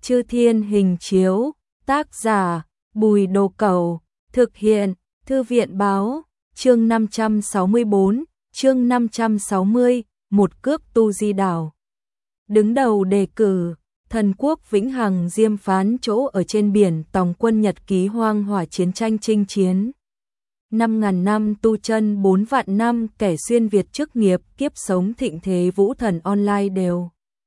Chư Thiên Hình Chiếu, tác giả Bùi Đồ Cẩu, thực hiện Thư viện Báo, chương 564, chương 560, một cước tu di đảo. Đứng đầu đề cử, thần quốc vĩnh hằng diêm phán chỗ ở trên biển tòng quân nhật ký hoang hỏa chiến tranh chinh chiến. 5.000 năm tu chân 4 vạn năm kẻ xuyên Việt chức nghiệp kiếp sống thịnh thế vũ thần online đều.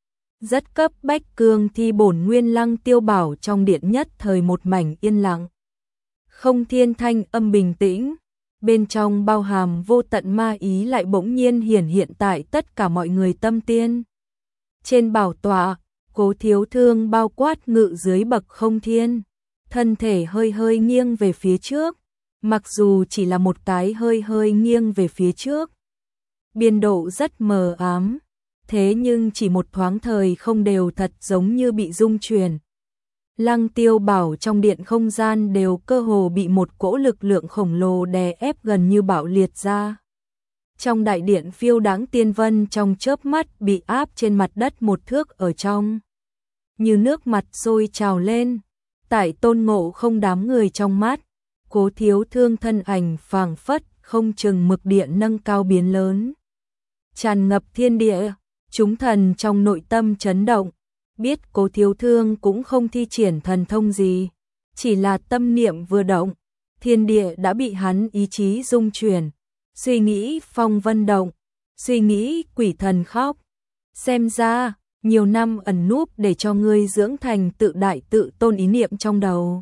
Rất cấp bách cương thi bổn nguyên lăng tiêu bảo trong điện nhất thời một mảnh yên lặng. Không thiên thanh âm bình tĩnh, bên trong bao hàm vô tận ma ý lại bỗng nhiên hiển hiện tại tất cả mọi người tâm tiên. Trên bảo tọa, Cố Thiếu Thương bao quát ngự dưới bậc không thiên, thân thể hơi hơi nghiêng về phía trước, mặc dù chỉ là một cái hơi hơi nghiêng về phía trước. Biên độ rất mờ ám, thế nhưng chỉ một thoáng thời không đều thật giống như bị rung chuyển. Lăng tiêu bảo trong điện không gian đều cơ hồ bị một cỗ lực lượng khổng lồ đè ép gần như bạo liệt ra. Trong đại điện phiêu đáng tiên vân trong chớp mắt bị áp trên mặt đất một thước ở trong. Như nước mặt sôi trào lên, tại Tôn Ngộ Không đám người trong mắt, Cố Thiếu Thương thân ảnh phảng phất không chừng mực điện nâng cao biến lớn. Tràn ngập thiên địa, chúng thần trong nội tâm chấn động, biết Cố Thiếu Thương cũng không thi triển thần thông gì, chỉ là tâm niệm vừa động, thiên địa đã bị hắn ý chí rung chuyển, suy nghĩ phong vân động, suy nghĩ quỷ thần khóc. Xem ra, nhiều năm ẩn núp để cho ngươi dưỡng thành tự đại tự tôn ý niệm trong đầu.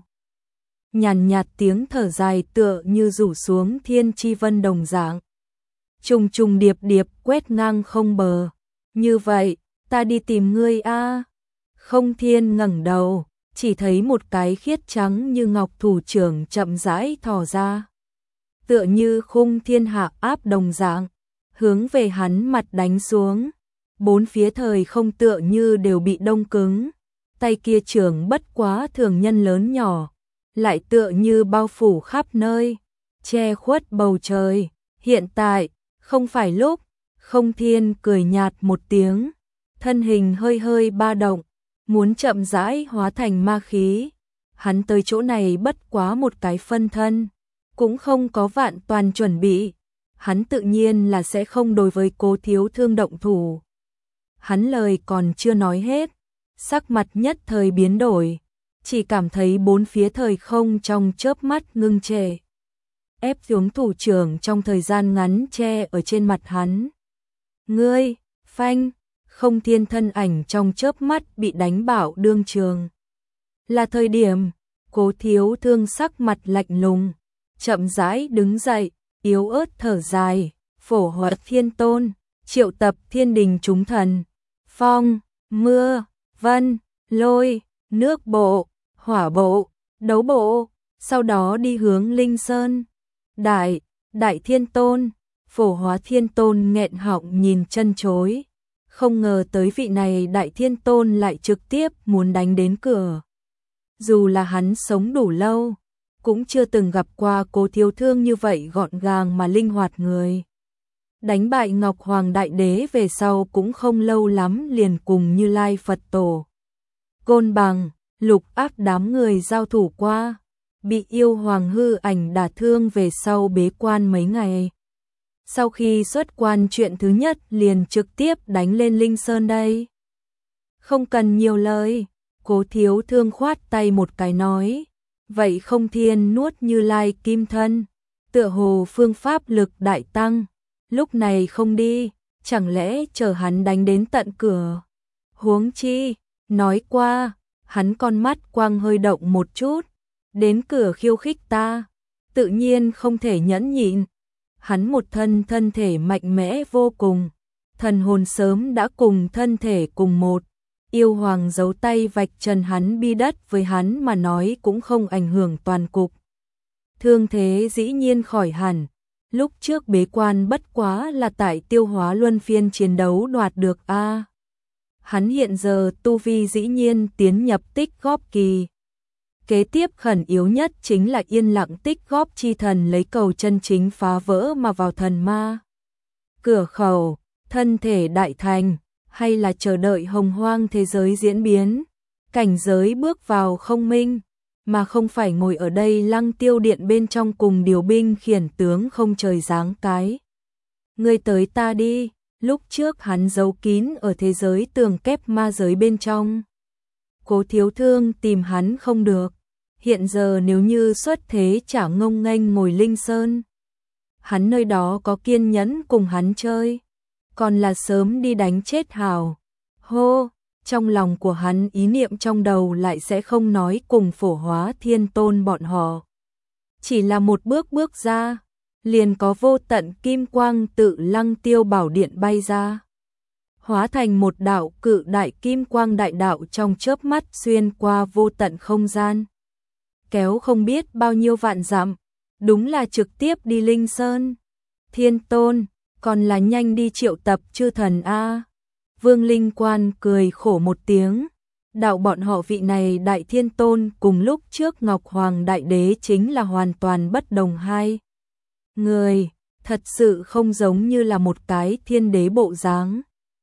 Nhàn nhạt tiếng thở dài tựa như rủ xuống thiên chi vân đồng dạng. Trùng trùng điệp điệp quét ngang không bờ. Như vậy, ta đi tìm ngươi a. Không thiên ngẩng đầu, chỉ thấy một cái khiết trắng như ngọc thủ trưởng chậm rãi thò ra. Tựa như khung thiên hạ áp đồng dạng, hướng về hắn mặt đánh xuống. Bốn phía thời không tựa như đều bị đông cứng. Tay kia trưởng bất quá thường nhân lớn nhỏ, lại tựa như bao phủ khắp nơi, che khuất bầu trời. Hiện tại, không phải lúc. Không thiên cười nhạt một tiếng, thân hình hơi hơi ba động, muốn chậm rãi hóa thành ma khí. Hắn tới chỗ này bất quá một cái phân thân, cũng không có vạn toàn chuẩn bị. Hắn tự nhiên là sẽ không đối với Cố Thiếu Thương động thủ. Hắn lời còn chưa nói hết, sắc mặt nhất thời biến đổi, chỉ cảm thấy bốn phía thời không trong chớp mắt ngưng trệ. Ép xuống thủ trưởng trong thời gian ngắn che ở trên mặt hắn. Ngươi, phanh, không thiên thân ảnh trong chớp mắt bị đánh bạo đương trường. Là thời điểm, Cố Thiếu Thương sắc mặt lạnh lùng, chậm rãi đứng dậy, yếu ớt thở dài, phổ hoạt thiên tôn, triệu tập thiên đình chúng thần, phong, mưa, vân, lôi, nước bộ, hỏa bộ, đấu bộ, sau đó đi hướng Linh Sơn. Đại Thiên Tôn, Phổ Hóa Thiên Tôn nghẹn họng nhìn chân chối, không ngờ tới vị này Đại Thiên Tôn lại trực tiếp muốn đánh đến cửa. Dù là hắn sống đủ lâu, cũng chưa từng gặp qua Cố Thiếu Thương như vậy gọn gàng mà linh hoạt người. Đánh bại Ngọc Hoàng Đại Đế về sau cũng không lâu lắm liền cùng Như Lai Phật Tổ, Côn Bằng, Lục Áp đám người giao thủ qua. Bị yêu hoàng hư ảnh đả thương về sau bế quan mấy ngày. Sau khi xuất quan chuyện thứ nhất liền trực tiếp đánh lên Linh Sơn đây. Không cần nhiều lời, Cố Thiếu Thương khoát tay một cái nói. Vậy không thiên nuốt Như Lai kim thân, tựa hồ phương pháp lực đại tăng. Lúc này không đi, chẳng lẽ chờ hắn đánh đến tận cửa. Huống chi, nói qua, hắn con mắt quang hơi động một chút. Đến cửa khiêu khích ta, tự nhiên không thể nhẫn nhịn. Hắn một thân thể mạnh mẽ vô cùng, thần hồn sớm đã cùng thân thể cùng một. Yêu hoàng giấu tay vạch trần hắn bi đất với hắn mà nói cũng không ảnh hưởng toàn cục. Thương thế dĩ nhiên khỏi hẳn, lúc trước bế quan bất quá là tại tiêu hóa luân phiên chiến đấu đoạt được a. Hắn hiện giờ tu vi dĩ nhiên tiến nhập tích góp kỳ. Kế tiếp khẩn yếu nhất chính là yên lặng tích góp chi thần lấy cầu chân chính phá vỡ mà vào thần ma cửa khẩu, thân thể đại thành, hay là chờ đợi hồng hoang thế giới diễn biến. cảnh giới bước vào không minh, mà không phải ngồi ở đây Lăng Tiêu điện bên trong cùng điều binh khiển tướng không trời giáng cái. Ngươi tới ta đi, lúc trước hắn giấu kín ở thế giới tường kép ma giới bên trong. Cố Thiếu Thương tìm hắn không được, hiện giờ nếu như xuất thế chả ngông nghênh ngồi Linh Sơn. Hắn nơi đó có kiên nhẫn cùng hắn chơi, còn là sớm đi đánh chết hào. Hô, trong lòng của hắn ý niệm trong đầu lại sẽ không nói cùng Phổ Hóa Thiên Tôn bọn họ. Chỉ là một bước bước ra, liền có vô tận kim quang tự Lăng Tiêu bảo điện bay ra. Hóa thành một đạo cự đại kim quang đại đạo trong chớp mắt xuyên qua vô tận không gian. Kéo không biết bao nhiêu vạn dặm, đúng là trực tiếp đi Linh Sơn. Thiên Tôn, còn là nhanh đi triệu tập chư thần A. Vương Linh Quan cười khổ một tiếng, đạo bọn họ vị này Đại Thiên Tôn cùng lúc trước Ngọc Hoàng Đại Đế chính là hoàn toàn bất đồng hai người, thật sự không giống như là một cái thiên đế bộ dáng.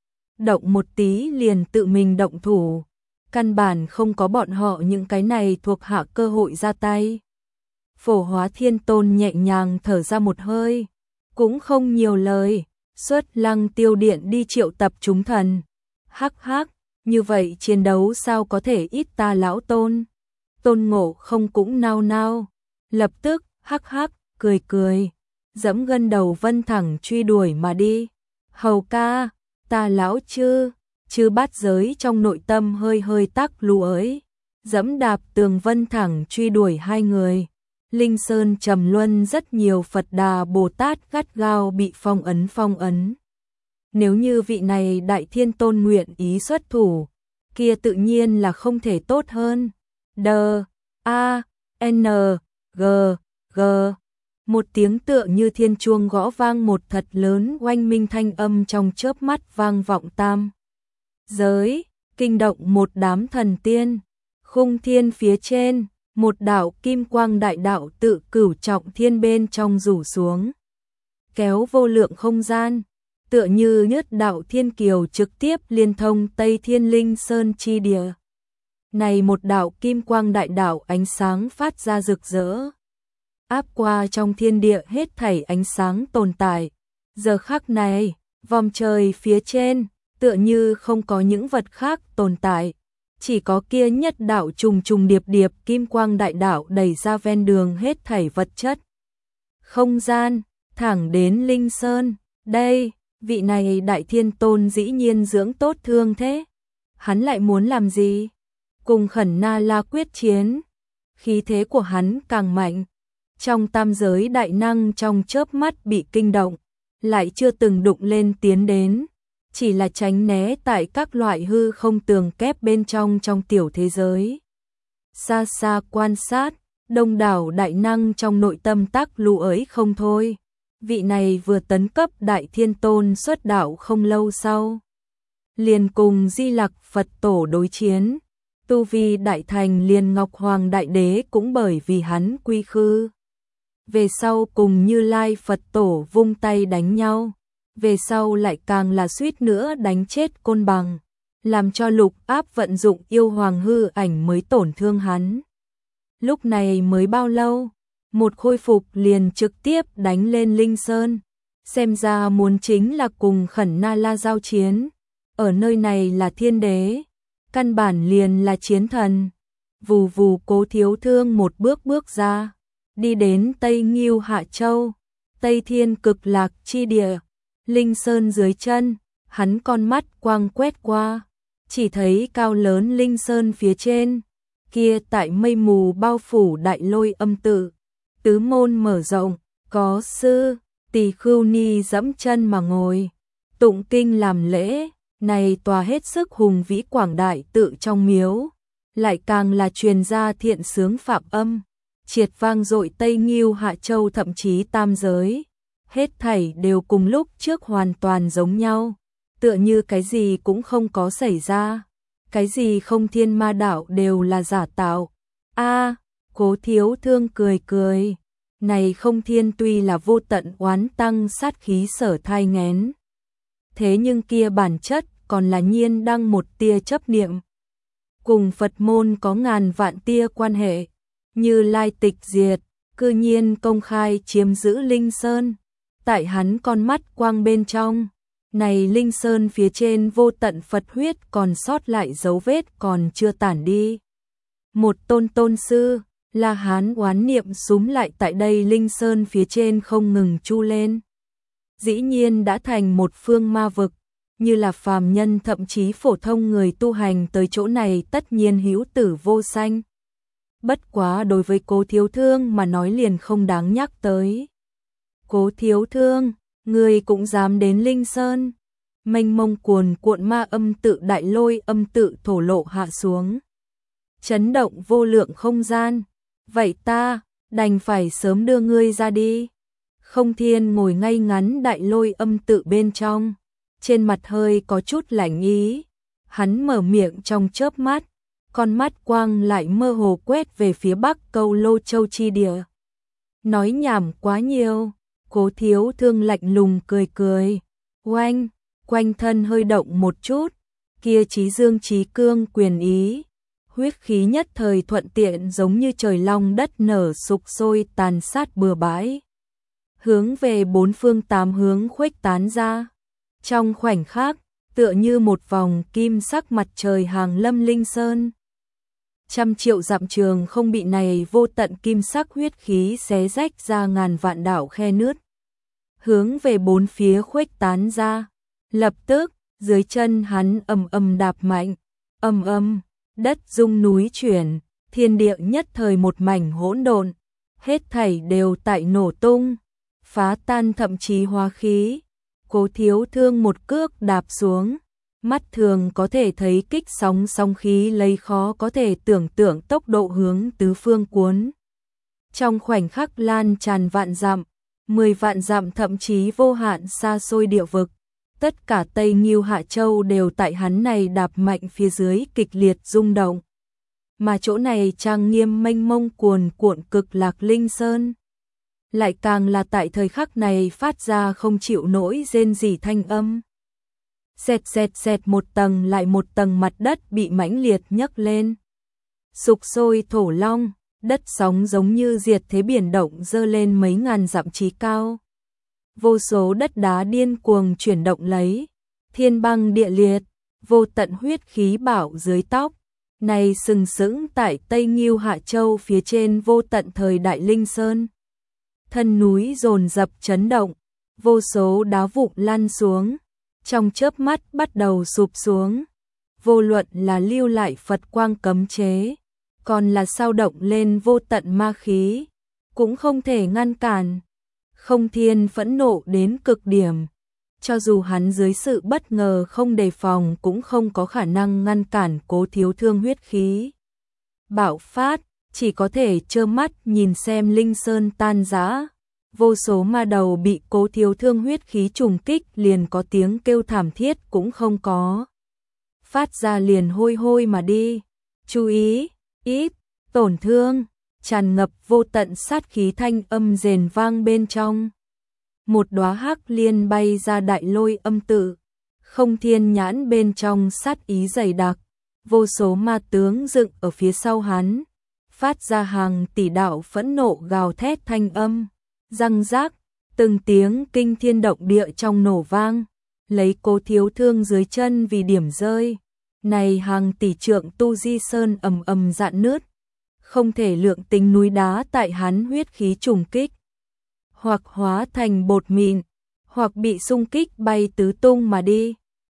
Động một tí liền tự mình động thủ, căn bản không có bọn họ những cái này thuộc hạ cơ hội ra tay. Phổ Hóa Thiên Tôn nhẹ nhàng thở ra một hơi, cũng không nhiều lời, xuất Lăng Tiêu điện đi triệu tập chúng thần. Hắc hắc, như vậy chiến đấu sao có thể ít ta lão Tôn. Tôn Ngộ Không cũng nao nao, lập tức hắc hắc cười cười, dẫm gân đầu vân thẳng truy đuổi mà đi. Hầu ca, ta lão chư bát giới trong nội tâm hơi hơi tắc lũi, dẫm đạp tường vân thẳng truy đuổi hai người. Linh Sơn trầm luân rất nhiều Phật Đà Bồ Tát gắt gao bị phong ấn. Nếu như vị này Đại Thiên Tôn nguyện ý xuất thủ, kia tự nhiên là không thể tốt hơn. D-A-N-G-G. Một tiếng tựa như thiên chuông gõ vang, một thật lớn oanh minh thanh âm trong chớp mắt vang vọng tam giới, kinh động một đám thần tiên. Khung thiên phía trên, một đạo kim quang đại đạo tự cửu trọng thiên bên trong rủ xuống, kéo vô lượng không gian, tựa như nhất đạo thiên kiều trực tiếp liên thông Tây Thiên Linh Sơn chi địa. Này một đạo kim quang đại đạo ánh sáng phát ra rực rỡ, áp qua trong thiên địa hết thảy ánh sáng tồn tại. Giờ khắc này, vòng trời phía trên, tựa như không có những vật khác tồn tại, chỉ có kia nhất đạo trùng trùng điệp điệp kim quang đại đạo đẩy ra ven đường hết thảy vật chất. Không gian, thẳng đến Linh Sơn, đây, vị này Đại Thiên Tôn dĩ nhiên dưỡng tốt thương thế. Hắn lại muốn làm gì? Cùng Khẩn Na La quyết chiến, khí thế của hắn càng mạnh. Trong tam giới đại năng trong chớp mắt bị kinh động, lại chưa từng đụng lên tiến đến, chỉ là tránh né tại các loại hư không tường kép bên trong tiểu thế giới. Xa xa quan sát, đông đảo đại năng trong nội tâm tắc lù ấy không thôi. Vị này vừa tấn cấp Đại Thiên Tôn xuất đạo không lâu sau, liền cùng Di Lặc Phật Tổ đối chiến, tu vi đại thành, liền Ngọc Hoàng Đại Đế cũng bởi vì hắn quy khư. Về sau cùng Như Lai Phật Tổ vung tay đánh nhau, về sau lại càng là suýt nữa đánh chết Côn Bằng, làm cho Lục Áp vận dụng yêu hoàng hư ảnh mới tổn thương hắn. Lúc này mới bao lâu, một khôi phục liền trực tiếp đánh lên Linh Sơn, xem ra muốn chính là cùng Khẩn Na La giao chiến. Ở nơi này là thiên đế, căn bản liền là chiến thần. Vù vù, Cố Thiếu Thương một bước bước ra, đi đến Tây Ngưu Hạ Châu, Tây Thiên Cực Lạc chi địa, Linh Sơn dưới chân, hắn con mắt quang quét qua, chỉ thấy cao lớn Linh Sơn phía trên, kia tại mây mù bao phủ Đại Lôi âm tự, tứ môn mở rộng, có sư Tỳ Khưu Ni dẫm chân mà ngồi, tụng kinh làm lễ. Này tòa hết sức hùng vĩ quảng đại tự trong miếu, lại càng là truyền ra thiện sướng phạm âm, triệt vang dội Tây Ngưu Hạ Châu, thậm chí tam giới. Hết thảy đều cùng lúc trước hoàn toàn giống nhau, tựa như cái gì cũng không có xảy ra, cái gì không thiên ma đạo đều là giả tạo. A, Cố Thiếu Thương cười cười, này không thiên tuy là vô tận oán tăng sát khí sở thai nghén, thế nhưng kia bản chất còn là nhiên đăng một tia chấp niệm. cùng Phật môn có ngàn vạn tia quan hệ, Như Lai tịch diệt, cư nhiên công khai chiếm giữ Linh Sơn. Tại hắn con mắt quang bên trong, này Linh Sơn phía trên vô tận Phật huyết còn sót lại dấu vết còn chưa tản đi. Một tôn sư, La Hán oán niệm súm lại tại đây Linh Sơn phía trên không ngừng chu lên. Dĩ nhiên đã thành một phương ma vực, như là phàm nhân thậm chí phổ thông người tu hành tới chỗ này tất nhiên hữu tử vô sanh. Bất quá đối với Cố Thiếu Thương mà nói liền không đáng nhắc tới. Cố Thiếu Thương, người cũng dám đến Linh Sơn. Mênh mông cuồn cuộn ma âm tự đại lôi âm tự thổ lộ hạ xuống, chấn động vô lượng không gian. Vậy ta đành phải sớm đưa ngươi ra đi. Không Thiên ngồi ngay ngắn đại lôi âm tự bên trong, trên mặt hơi có chút lạnh ý. Hắn mở miệng trong chớp mắt, con mắt quang lại mơ hồ quét về phía bắc Câu Lô Châu chi địa. Nói nhảm quá nhiều. Cố Thiếu Thương lạnh lùng cười cười. Quanh thân hơi động một chút, kia chí dương chí cương quyền ý, huyết khí nhất thời thuận tiện giống như trời long đất nở sục sôi tàn sát bừa bãi, hướng về bốn phương tám hướng khuếch tán ra. Trong khoảnh khắc, tựa như một vòng kim sắc mặt trời hàng lâm Linh Sơn. Trăm triệu dặm trường không bị này vô tận kim sắc huyết khí xé rách ra ngàn vạn đạo khe nứt, hướng về bốn phía khuếch tán ra. Lập tức, dưới chân hắn ầm ầm đạp mạnh, ầm, đất rung núi chuyển, thiên địa nhất thời một mảnh hỗn độn, hết thảy đều tại nổ tung, phá tan thậm chí hóa khí. Cố Thiếu Thương một cước đạp xuống, mắt thường có thể thấy kích sóng sóng khí lấy khó có thể tưởng tượng tốc độ hướng tứ phương cuốn. Trong khoảnh khắc lan tràn vạn dặm, 10 vạn dặm thậm chí vô hạn xa xôi địa vực. Tất cả Tây Ngưu Hạ Châu đều tại hắn này đạp mạnh phía dưới kịch liệt rung động. Mà chỗ này trang nghiêm mênh mông cuồn cuộn cực lạc Linh Sơn, lại càng là tại thời khắc này phát ra không chịu nổi rên rỉ thanh âm. Xẹt một tầng lại một tầng mặt đất bị mãnh liệt nhấc lên. Sục sôi thổ long, đất sóng giống như diệt thế biển động dơ lên mấy ngàn dặm chí cao. Vô số đất đá điên cuồng chuyển động lấy, thiên băng địa liệt, vô tận huyết khí bảo dưới tóc. Này sừng sững tại Tây Ngưu Hạ Châu phía trên vô tận thời đại Linh Sơn. Thân núi dồn dập chấn động, vô số đá vụn lăn xuống, trong chớp mắt bắt đầu sụp xuống. Vô luận là lưu lại Phật quang cấm chế, còn là sao động lên vô tận ma khí, cũng không thể ngăn cản. Không Thiên phẫn nộ đến cực điểm, cho dù hắn dưới sự bất ngờ không đề phòng cũng không có khả năng ngăn cản Cố Thiếu Thương huyết khí bạo phát, chỉ có thể trơ mắt nhìn xem Linh Sơn tan rã. Vô số ma đầu bị Cố Thiếu Thương huyết khí trùng kích liền có tiếng kêu thảm thiết cũng không có, phát ra liền hôi hôi mà đi. Chú ý, ít tổn thương, tràn ngập vô tận sát khí thanh âm rền vang bên trong. Một đóa hắc liên bay ra đại lôi âm tự, Không Thiên nhãn bên trong sát ý dày đặc, vô số ma tướng dựng ở phía sau hắn, phát ra hàng tỷ đạo phẫn nộ gào thét thanh âm, răng rác, từng tiếng kinh thiên động địa trong nổ vang, lấy Cố Thiếu Thương dưới chân vì điểm rơi. Này hàng tỷ trượng tu di sơn ầm ầm rạn nứt, không thể lượng tính núi đá tại hắn huyết khí trùng kích, hoặc hóa thành bột mịn, hoặc bị xung kích bay tứ tung mà đi.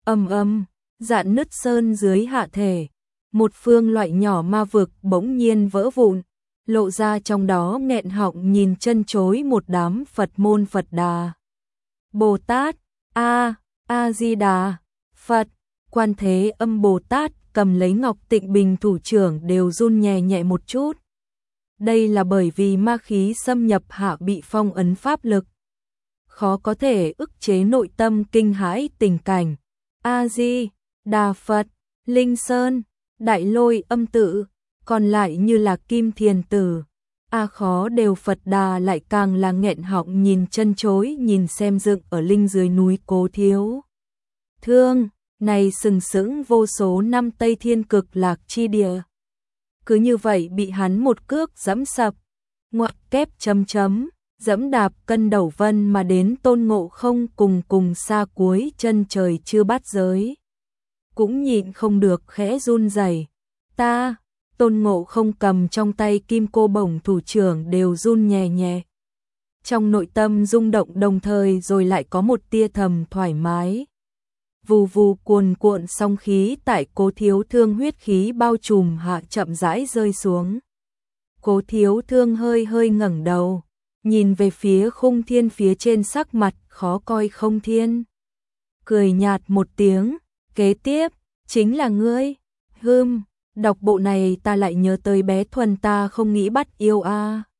Rạn nứt sơn dưới hạ thể, một phương loại nhỏ ma vực bỗng nhiên vỡ vụn, lộ ra trong đó nghẹn họng nhìn chân chối một đám Phật môn Phật Đà, Bồ Tát, A Di Đà, Phật, Quan Thế Âm Bồ Tát cầm lấy Ngọc Tịnh Bình thủ trưởng đều run nhẹ nhẹ một chút. Đây là bởi vì ma khí xâm nhập hạ bị phong ấn pháp lực, khó có thể ức chế nội tâm kinh hãi tình cảnh. A Di Đà Phật, Linh Sơn, Đại Lôi âm tự, còn lại như là Kim Thiền Tử, khó đều Phật Đà lại càng là nghẹn họng nhìn chân chối nhìn xem dựng ở linh dưới núi Cố Thiếu Thương. này sừng sững vô số năm Tây Thiên Cực Lạc chi địa. Cứ như vậy bị hắn một cước giẫm sập, ngoặc kép giẫm đạp cân đầu vân mà đến Tôn Ngộ Không cùng xa cuối chân trời chưa bát giới. Cũng nhịn không được khẽ run rẩy. Ta, Tôn Ngộ Không cầm trong tay kim cô bổng thủ trưởng đều run nhẹ nhẹ. Trong nội tâm rung động đồng thời rồi lại có một tia thầm thoải mái. Vù vù cuồn cuộn song khí tại Cố Thiếu Thương huyết khí bao trùm hạ chậm rãi rơi xuống. Cố Thiếu Thương hơi hơi ngẩng đầu, nhìn về phía Khung Thiên phía trên, sắc mặt khó coi. Không Thiên cười nhạt một tiếng, kế tiếp, chính là ngươi. Đọc bộ này ta lại nhớ tới bé Thuần, ta không nghĩ bắt yêu a.